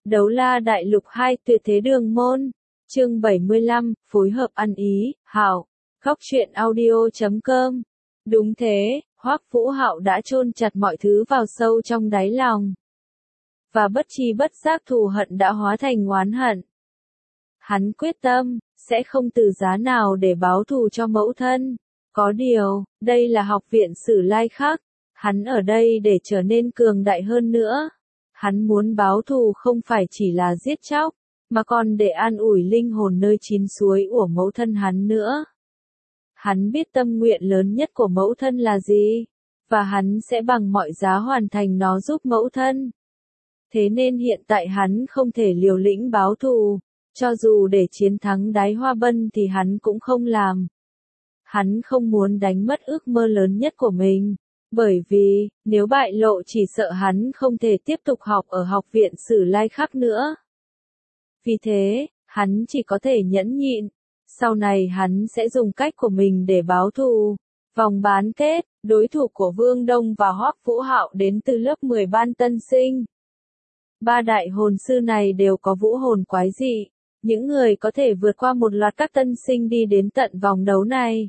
Đấu La Đại Lục 2 Tuyệt Thế Đường Môn, chương 75, phối hợp ăn ý, Hảo, Góc Truyện Audio.com. Đúng thế, Hoắc Vũ Hạo đã chôn chặt mọi thứ vào sâu trong đáy lòng. Và bất chi bất giác thù hận đã hóa thành oán hận. Hắn quyết tâm, sẽ không từ giá nào để báo thù cho mẫu thân. Có điều, đây là học viện Sử Lai Khắc, hắn ở đây để trở nên cường đại hơn nữa. Hắn muốn báo thù không phải chỉ là giết chóc, mà còn để an ủi linh hồn nơi chín suối của mẫu thân hắn nữa. Hắn biết tâm nguyện lớn nhất của mẫu thân là gì, và hắn sẽ bằng mọi giá hoàn thành nó giúp mẫu thân. Thế nên hiện tại hắn không thể liều lĩnh báo thù, cho dù để chiến thắng Đái Hoa Bân thì hắn cũng không làm. Hắn không muốn đánh mất ước mơ lớn nhất của mình, bởi vì, nếu bại lộ chỉ sợ hắn không thể tiếp tục học ở học viện Sử Lai Khắc nữa. Vì thế, hắn chỉ có thể nhẫn nhịn, sau này hắn sẽ dùng cách của mình để báo thù. Vòng bán kết, đối thủ của Vương Đông và Hoắc Vũ Hạo đến từ lớp 10 ban tân sinh. Ba đại hồn sư này đều có vũ hồn quái dị, những người có thể vượt qua một loạt các tân sinh đi đến tận vòng đấu này.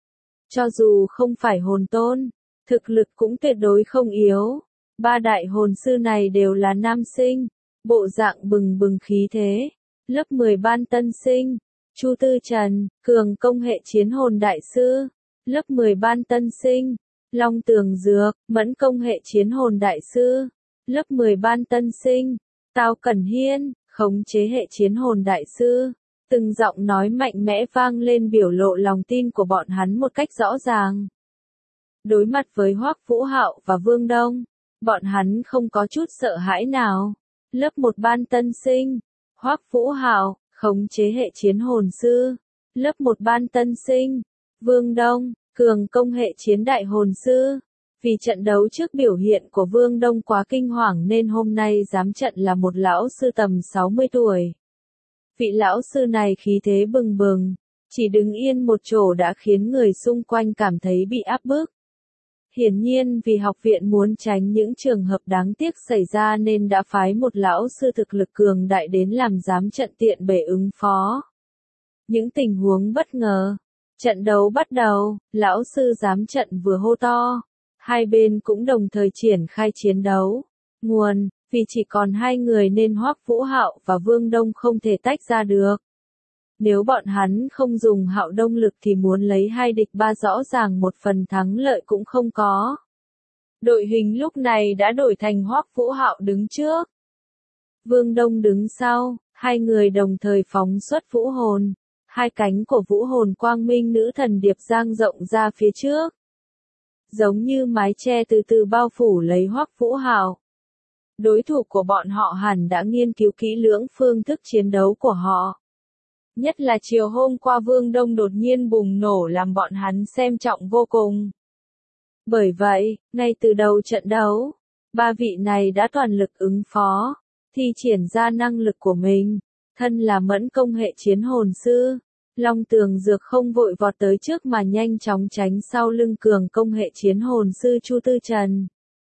Cho dù không phải hồn tôn, thực lực cũng tuyệt đối không yếu. Ba đại hồn sư này đều là nam sinh, bộ dạng bừng bừng khí thế. Lớp 10 ban tân sinh, Chu Tư Trần, cường công hệ chiến hồn đại sư. Lớp 10 ban tân sinh, Long Tường Dược, mẫn công hệ chiến hồn đại sư. Lớp 10 ban tân sinh, Tao Cẩn Hiên, khống chế hệ chiến hồn đại sư. Từng giọng nói mạnh mẽ vang lên biểu lộ lòng tin của bọn hắn một cách rõ ràng. Đối mặt với Hoắc Vũ Hạo và Vương Đông, bọn hắn không có chút sợ hãi nào. Lớp 1 ban tân sinh, Hoắc Vũ Hạo, khống chế hệ chiến hồn sư. Lớp 1 ban tân sinh, Vương Đông, cường công hệ chiến đại hồn sư. Vì trận đấu trước biểu hiện của Vương Đông quá kinh hoàng nên hôm nay giám trận là một lão sư tầm 60 tuổi. Vị lão sư này khí thế bừng bừng, chỉ đứng yên một chỗ đã khiến người xung quanh cảm thấy bị áp bức. Hiển nhiên vì học viện muốn tránh những trường hợp đáng tiếc xảy ra nên đã phái một lão sư thực lực cường đại đến làm giám trận tiện bề ứng phó. Những tình huống bất ngờ. Trận đấu bắt đầu, lão sư giám trận vừa hô to. Hai bên cũng đồng thời triển khai chiến đấu. Nguồn, vì chỉ còn hai người nên Hoắc Vũ Hạo và Vương Đông không thể tách ra được. Nếu bọn hắn không dùng Hạo Đông lực thì muốn lấy 2 địch 3 rõ ràng một phần thắng lợi cũng không có. Đội hình lúc này đã đổi thành Hoắc Vũ Hạo đứng trước, Vương Đông đứng sau, hai người đồng thời phóng xuất vũ hồn. Hai cánh của vũ hồn quang minh nữ thần điệp dang rộng ra phía trước, giống như mái che từ từ bao phủ lấy Hoắc Vũ Hạo. Đối thủ của bọn họ hẳn đã nghiên cứu kỹ lưỡng phương thức chiến đấu của họ. Nhất là chiều hôm qua Vương Đông đột nhiên bùng nổ làm bọn hắn xem trọng vô cùng. Bởi vậy, ngay từ đầu trận đấu, ba vị này đã toàn lực ứng phó, thi triển ra năng lực của mình. Thân là mẫn công hệ chiến hồn sư, Long Tường Dược không vội vọt tới trước mà nhanh chóng tránh sau lưng cường công hệ chiến hồn sư Chu Tư Trần.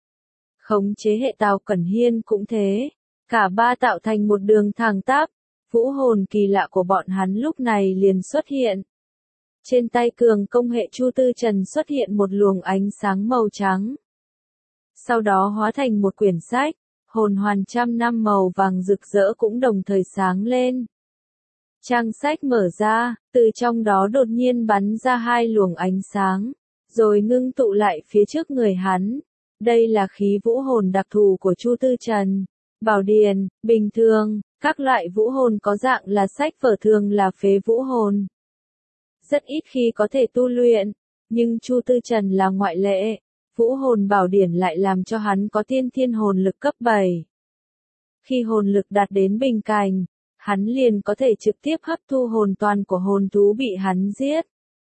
Khống chế hệ Tào Cẩn Hiên cũng thế, cả ba tạo thành một đường thẳng tắp. Vũ hồn kỳ lạ của bọn hắn lúc này liền xuất hiện. Trên tay cường công hệ Chu Tư Trần xuất hiện một luồng ánh sáng màu trắng. Sau đó hóa thành một quyển sách, hồn hoàn trăm năm màu vàng rực rỡ cũng đồng thời sáng lên. Trang sách mở ra, từ trong đó đột nhiên bắn ra 2 luồng ánh sáng, rồi ngưng tụ lại phía trước người hắn. Đây là khí vũ hồn đặc thù của Chu Tư Trần. Bảo điển, bình thường, các loại vũ hồn có dạng là sách vở thường là phế vũ hồn. Rất ít khi có thể tu luyện, nhưng Chu Tư Trần là ngoại lệ. Vũ hồn bảo điển lại làm cho hắn có tiên thiên hồn lực cấp 7. Khi hồn lực đạt đến bình cảnh, hắn liền có thể trực tiếp hấp thu hồn toàn của hồn thú bị hắn giết,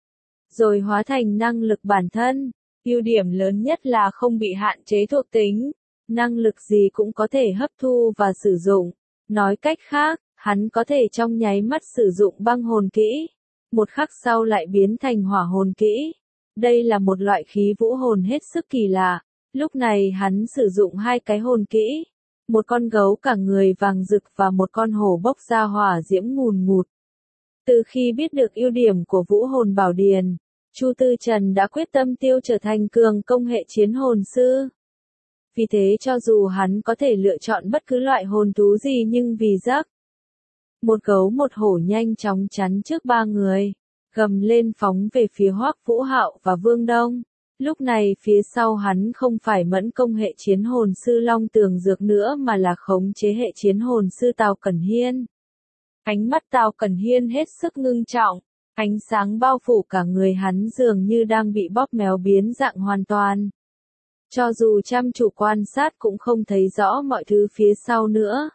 rồi hóa thành năng lực bản thân. Ưu điểm lớn nhất là không bị hạn chế thuộc tính, năng lực gì cũng có thể hấp thu và sử dụng. Nói cách khác, hắn có thể trong nháy mắt sử dụng băng hồn kỹ, một khắc sau lại biến thành hỏa hồn kỹ. Đây là một loại khí vũ hồn hết sức kỳ lạ. Lúc này hắn sử dụng 2 cái hồn kỹ, một con gấu cả người vàng rực và một con hổ bốc ra hỏa diễm ngùn ngụt. Từ khi biết được ưu điểm của vũ hồn bảo điền, Chu Tư Trần đã quyết tâm trở thành cường công hệ chiến hồn sư. Vì thế cho dù hắn có thể lựa chọn bất cứ loại hồn thú gì nhưng vì giấc một gấu một hổ nhanh chóng chắn trước ba người, gầm lên phóng về phía Hoắc Vũ Hạo và Vương Đông. Lúc này phía sau hắn không phải mẫn công hệ chiến hồn sư Long Tường Dược nữa mà là khống chế hệ chiến hồn sư Tào Cẩn Hiên. Ánh mắt Tào Cẩn Hiên hết sức ngưng trọng, ánh sáng bao phủ cả người hắn dường như đang bị bóp méo biến dạng hoàn toàn. Cho dù chăm chú quan sát cũng không thấy rõ mọi thứ phía sau nữa.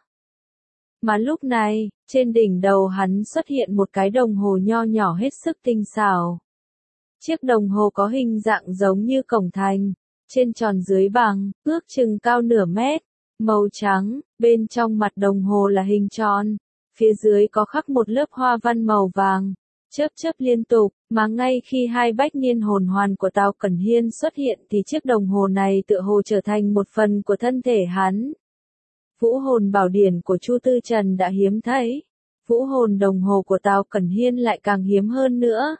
Mà lúc này, trên đỉnh đầu hắn xuất hiện một cái đồng hồ nho nhỏ hết sức tinh xảo. Chiếc đồng hồ có hình dạng giống như cổng thành, trên tròn dưới bằng, ước chừng cao nửa mét, màu trắng, bên trong mặt đồng hồ là hình tròn, phía dưới có khắc một lớp hoa văn màu vàng, chớp chớp liên tục, mà ngay khi hai bách niên hồn hoàn của Tào Cẩn Hiên xuất hiện thì chiếc đồng hồ này tựa hồ trở thành một phần của thân thể hắn. Vũ hồn bảo điển của Chu Tư Trần đã hiếm thấy, vũ hồn đồng hồ của Tào Cẩn Hiên lại càng hiếm hơn nữa.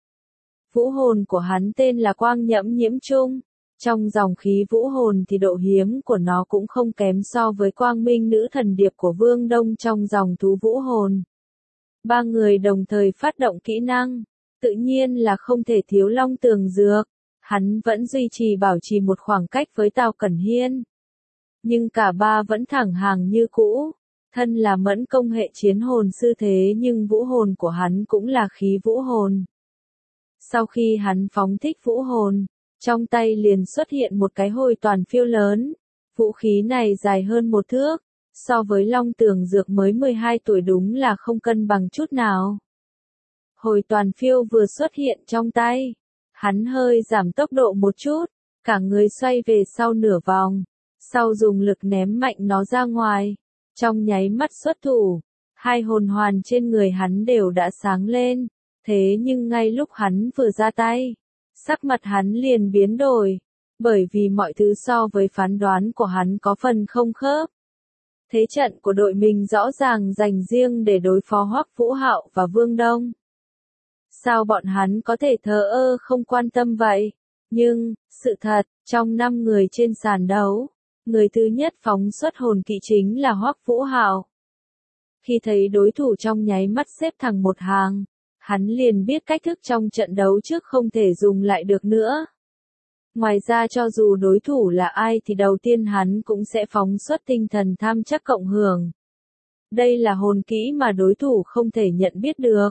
Vũ hồn của hắn tên là Quang Nhẫm Nhiễm Trung, trong dòng khí vũ hồn thì độ hiếm của nó cũng không kém so với Quang Minh Nữ Thần Điệp của Vương Đông trong dòng thú vũ hồn. Ba người đồng thời phát động kỹ năng, tự nhiên là không thể thiếu Long Tường Dược, hắn vẫn duy trì bảo trì một khoảng cách với Tào Cẩn Hiên. Nhưng cả ba vẫn thẳng hàng như cũ, thân là mẫn công hệ chiến hồn sư thế nhưng vũ hồn của hắn cũng là khí vũ hồn. Sau khi hắn phóng thích vũ hồn, trong tay liền xuất hiện một cái hồi toàn phiêu lớn, vũ khí này dài hơn một thước, so với Long Tường Dược mới 12 tuổi đúng là không cân bằng chút nào. Hồi toàn phiêu vừa xuất hiện trong tay, hắn hơi giảm tốc độ một chút, cả người xoay về sau nửa vòng, sau dùng lực ném mạnh nó ra ngoài, trong nháy mắt xuất thủ, hai hồn hoàn trên người hắn đều đã sáng lên, thế nhưng ngay lúc hắn vừa ra tay, sắc mặt hắn liền biến đổi, bởi vì mọi thứ so với phán đoán của hắn có phần không khớp. Thế trận của đội mình rõ ràng dành riêng để đối phó Hoắc Vũ Hạo và Vương Đông. Sao bọn hắn có thể thờ ơ không quan tâm vậy? Nhưng, sự thật, trong 5 người trên sàn đấu, người thứ nhất phóng xuất hồn kỵ chính là Hoắc Vũ Hạo. Khi thấy đối thủ trong nháy mắt xếp thẳng một hàng, hắn liền biết cách thức trong trận đấu trước không thể dùng lại được nữa. Ngoài ra cho dù đối thủ là ai thì đầu tiên hắn cũng sẽ phóng xuất tinh thần tham chắc cộng hưởng. Đây là hồn kỹ mà đối thủ không thể nhận biết được.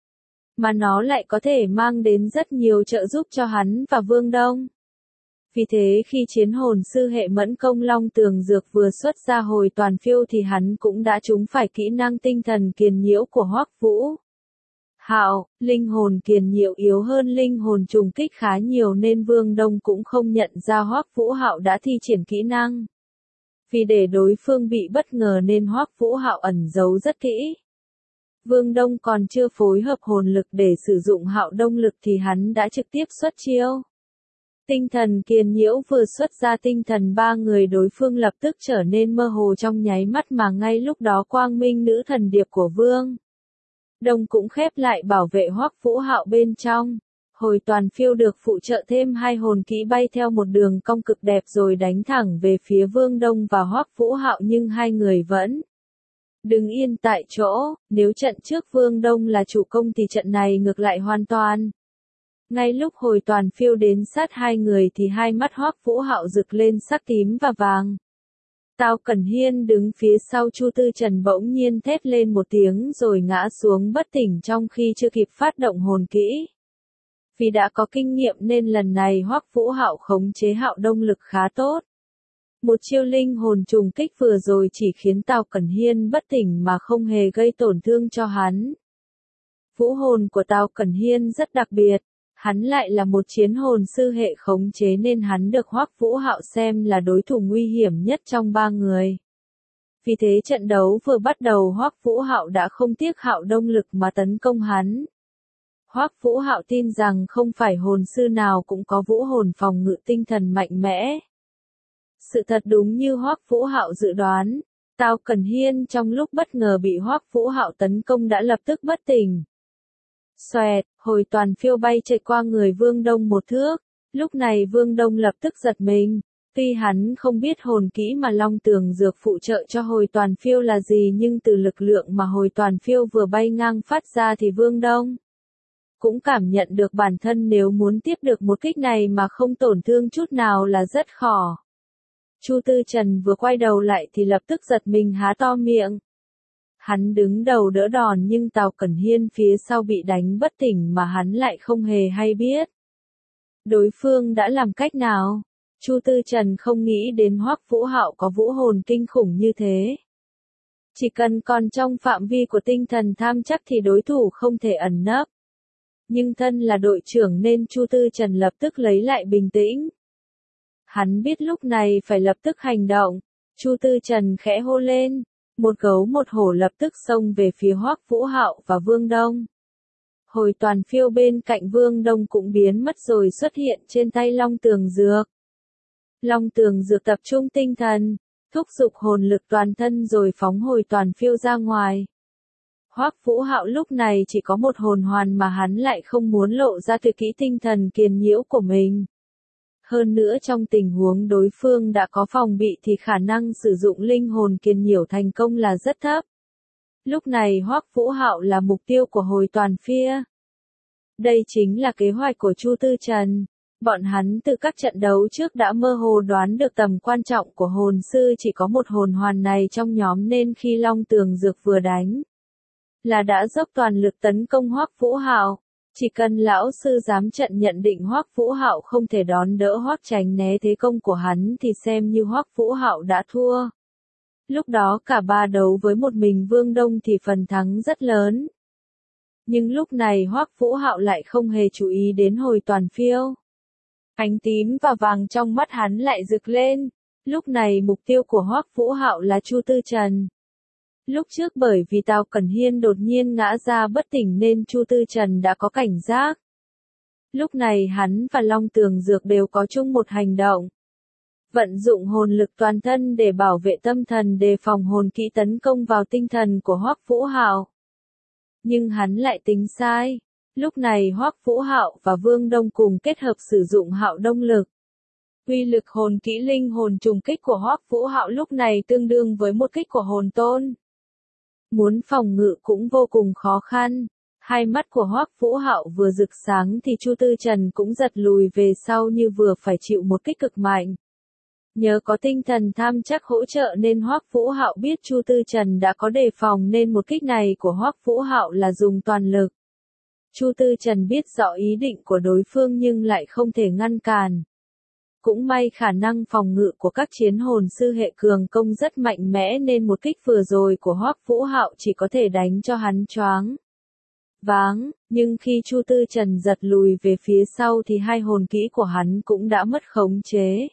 Mà nó lại có thể mang đến rất nhiều trợ giúp cho hắn và Vương Đông. Vì thế khi chiến hồn sư hệ mẫn công Long Tường Dược vừa xuất ra hồi toàn phiêu thì hắn cũng đã trúng phải kỹ năng tinh thần kiền nhiễu của Hoắc Vũ Hạo. Linh hồn kiền nhiễu yếu hơn linh hồn trùng kích khá nhiều nên Vương Đông cũng không nhận ra Hoắc Vũ Hạo đã thi triển kỹ năng. Vì để đối phương bị bất ngờ nên Hoắc Vũ Hạo ẩn giấu rất kỹ. Vương Đông còn chưa phối hợp hồn lực để sử dụng Hạo Đông lực thì hắn đã trực tiếp xuất chiêu. Tinh thần kiền nhiễu vừa xuất ra tinh thần ba người đối phương lập tức trở nên mơ hồ trong nháy mắt mà ngay lúc đó Quang Minh Nữ Thần Điệp của Vương Đông cũng khép lại bảo vệ Hoắc Vũ Hạo bên trong. Hồi toàn phiêu được phụ trợ thêm hai hồn kỹ bay theo một đường cong cực đẹp rồi đánh thẳng về phía Vương Đông và Hoắc Vũ Hạo nhưng hai người vẫn đứng yên tại chỗ. Nếu trận trước Vương Đông là chủ công thì trận này ngược lại hoàn toàn. Ngay lúc hồi toàn phiêu đến sát hai người thì hai mắt Hoắc Vũ Hạo rực lên sắc tím và vàng. Tào Cẩn Hiên đứng phía sau Chu Tư Trần bỗng nhiên thét lên một tiếng rồi ngã xuống bất tỉnh trong khi chưa kịp phát động hồn kỹ. Vì đã có kinh nghiệm nên lần này Hoắc Vũ Hạo khống chế Hạo Đông lực khá tốt. Một chiêu linh hồn trùng kích vừa rồi chỉ khiến Tào Cẩn Hiên bất tỉnh mà không hề gây tổn thương cho hắn. Vũ hồn của Tào Cẩn Hiên rất đặc biệt. Hắn lại là một chiến hồn sư hệ khống chế nên hắn được Hoắc Vũ Hạo xem là đối thủ nguy hiểm nhất trong ba người. Vì thế trận đấu vừa bắt đầu Hoắc Vũ Hạo đã không tiếc Hạo Đông lực mà tấn công hắn. Hoắc Vũ Hạo tin rằng không phải hồn sư nào cũng có vũ hồn phòng ngự tinh thần mạnh mẽ. Sự thật đúng như Hoắc Vũ Hạo dự đoán, Tào Cẩn Hiên trong lúc bất ngờ bị Hoắc Vũ Hạo tấn công đã lập tức bất tỉnh. Xoẹt, hồi toàn phiêu bay chạy qua người Vương Đông một thước, lúc này Vương Đông lập tức giật mình. Tuy hắn không biết hồn kỹ mà Long Tường Dược phụ trợ cho hồi toàn phiêu là gì, nhưng từ lực lượng mà hồi toàn phiêu vừa bay ngang phát ra thì Vương Đông cũng cảm nhận được bản thân nếu muốn tiếp được một kích này mà không tổn thương chút nào là rất khó. Chu Tư Trần vừa quay đầu lại thì lập tức giật mình há to miệng. Hắn đứng đầu đỡ đòn nhưng Tào Cẩn Hiên phía sau bị đánh bất tỉnh mà hắn lại không hề hay biết. Đối phương đã làm cách nào? Chu Tư Trần không nghĩ đến Hoắc Vũ Hạo có vũ hồn kinh khủng như thế. Chỉ cần còn trong phạm vi của tinh thần tham chắc thì đối thủ không thể ẩn nấp. Nhưng thân là đội trưởng nên Chu Tư Trần lập tức lấy lại bình tĩnh. Hắn biết lúc này phải lập tức hành động. Chu Tư Trần khẽ hô lên. Một gấu một hổ lập tức xông về phía Hoắc Vũ Hạo và Vương Đông. Hồi toàn phiêu bên cạnh Vương Đông cũng biến mất rồi xuất hiện trên tay Long Tường Dược. Long Tường Dược tập trung tinh thần, thúc giục hồn lực toàn thân rồi phóng hồi toàn phiêu ra ngoài. Hoắc Vũ Hạo lúc này chỉ có một hồn hoàn mà hắn lại không muốn lộ ra tuyệt kỹ tinh thần kiền nhiễu của mình. Hơn nữa trong tình huống đối phương đã có phòng bị thì khả năng sử dụng linh hồn kiền nhiễu thành công là rất thấp. Lúc này Hoắc Vũ Hạo là mục tiêu của hồi toàn phiêu. Đây chính là kế hoạch của Chu Tư Trần. Bọn hắn từ các trận đấu trước đã mơ hồ đoán được tầm quan trọng của hồn sư chỉ có một hồn hoàn này trong nhóm nên khi Long Tường Dược vừa đánh là đã dốc toàn lực tấn công Hoắc Vũ Hạo. Chỉ cần lão sư dám trận nhận định Hoắc Vũ Hạo không thể đón đỡ hoặc tránh né thế công của hắn thì xem như Hoắc Vũ Hạo đã thua. Lúc đó cả ba đấu với một mình Vương Đông thì phần thắng rất lớn. Nhưng lúc này Hoắc Vũ Hạo lại không hề chú ý đến hồi toàn phiêu. Ánh tím và vàng trong mắt hắn lại rực lên. Lúc này mục tiêu của Hoắc Vũ Hạo là Chu Tư Trần. Lúc trước bởi vì Tào Cẩn Hiên đột nhiên ngã ra bất tỉnh nên Chu Tư Trần đã có cảnh giác. Lúc này hắn và Long Tường Dược đều có chung một hành động. Vận dụng hồn lực toàn thân để bảo vệ tâm thần đề phòng hồn kỹ tấn công vào tinh thần của Hoắc Vũ Hạo. Nhưng hắn lại tính sai. Lúc này Hoắc Vũ Hạo và Vương Đông cùng kết hợp sử dụng Hạo Đông lực. Uy lực hồn kỹ linh hồn trùng kích của Hoắc Vũ Hạo lúc này tương đương với một kích của hồn tôn. Muốn phòng ngự cũng vô cùng khó khăn. Hai mắt của Hoắc Vũ Hạo vừa rực sáng thì Chu Tư Trần cũng giật lùi về sau như vừa phải chịu một kích cực mạnh. Nhờ có tinh thần tham chắc hỗ trợ nên Hoắc Vũ Hạo biết Chu Tư Trần đã có đề phòng nên một kích này của Hoắc Vũ Hạo là dùng toàn lực. Chu Tư Trần biết rõ ý định của đối phương nhưng lại không thể ngăn cản. Cũng may khả năng phòng ngự của các chiến hồn sư hệ cường công rất mạnh mẽ nên một kích vừa rồi của Hoắc Vũ Hạo chỉ có thể đánh cho hắn choáng váng, nhưng khi Chu Tư Trần giật lùi về phía sau thì hai hồn kỹ của hắn cũng đã mất khống chế.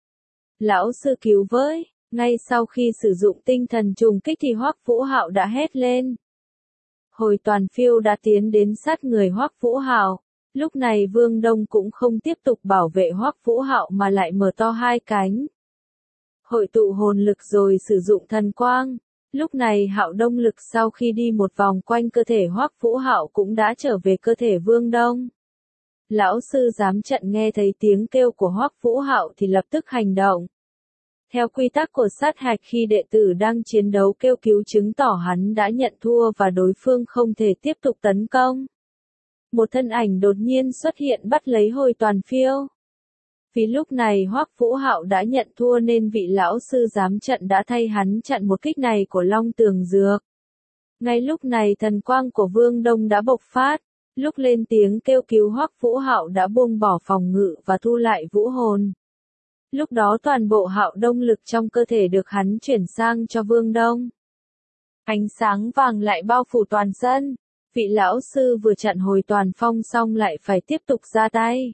Lão sư cứu với, ngay sau khi sử dụng tinh thần trùng kích thì Hoắc Vũ Hạo đã hét lên. Hồi toàn phiêu đã tiến đến sát người Hoắc Vũ Hạo. Lúc này Vương Đông cũng không tiếp tục bảo vệ Hoắc Vũ Hạo mà lại mở to hai cánh. Hội tụ hồn lực rồi sử dụng thần quang. Lúc này Hạo Đông lực sau khi đi một vòng quanh cơ thể Hoắc Vũ Hạo cũng đã trở về cơ thể Vương Đông. Lão sư giám trận nghe thấy tiếng kêu của Hoắc Vũ Hạo thì lập tức hành động. Theo quy tắc của sát hạch khi đệ tử đang chiến đấu kêu cứu chứng tỏ hắn đã nhận thua và đối phương không thể tiếp tục tấn công. Một thân ảnh đột nhiên xuất hiện bắt lấy hồi toàn phiêu. Vì lúc này Hoắc Vũ Hạo đã nhận thua nên vị lão sư giám trận đã thay hắn chặn một kích này của Long Tường Dược. Ngay lúc này thần quang của Vương Đông đã bộc phát. Lúc lên tiếng kêu cứu Hoắc Vũ Hạo đã buông bỏ phòng ngự và thu lại vũ hồn. Lúc đó toàn bộ Hạo Đông lực trong cơ thể được hắn chuyển sang cho Vương Đông. Ánh sáng vàng lại bao phủ toàn sân. Vị lão sư vừa chặn hồi toàn phong xong lại phải tiếp tục ra tay.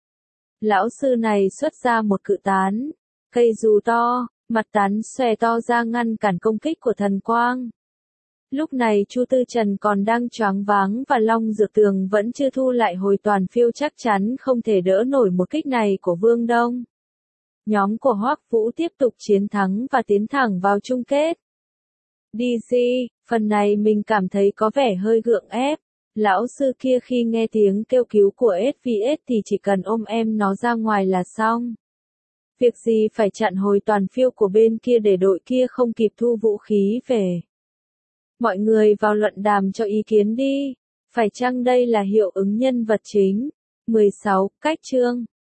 Lão sư này xuất ra một cự tán, cây dù to, mặt tán xòe to ra ngăn cản công kích của thần quang. Lúc này Chu Tư Trần còn đang choáng váng và Long Dược Tường vẫn chưa thu lại hồi toàn phiêu chắc chắn không thể đỡ nổi một kích này của Vương Đông. Nhóm của Hoắc Vũ tiếp tục chiến thắng và tiến thẳng vào chung kết. DC, phần này mình cảm thấy có vẻ hơi gượng ép. Lão sư kia khi nghe tiếng kêu cứu của SVS thì chỉ cần ôm em nó ra ngoài là xong. Việc gì phải chặn hồi toàn phiêu của bên kia để đội kia không kịp thu vũ khí về. Mọi người vào luận đàm cho ý kiến đi. Phải chăng đây là hiệu ứng nhân vật chính? 16. Cách chương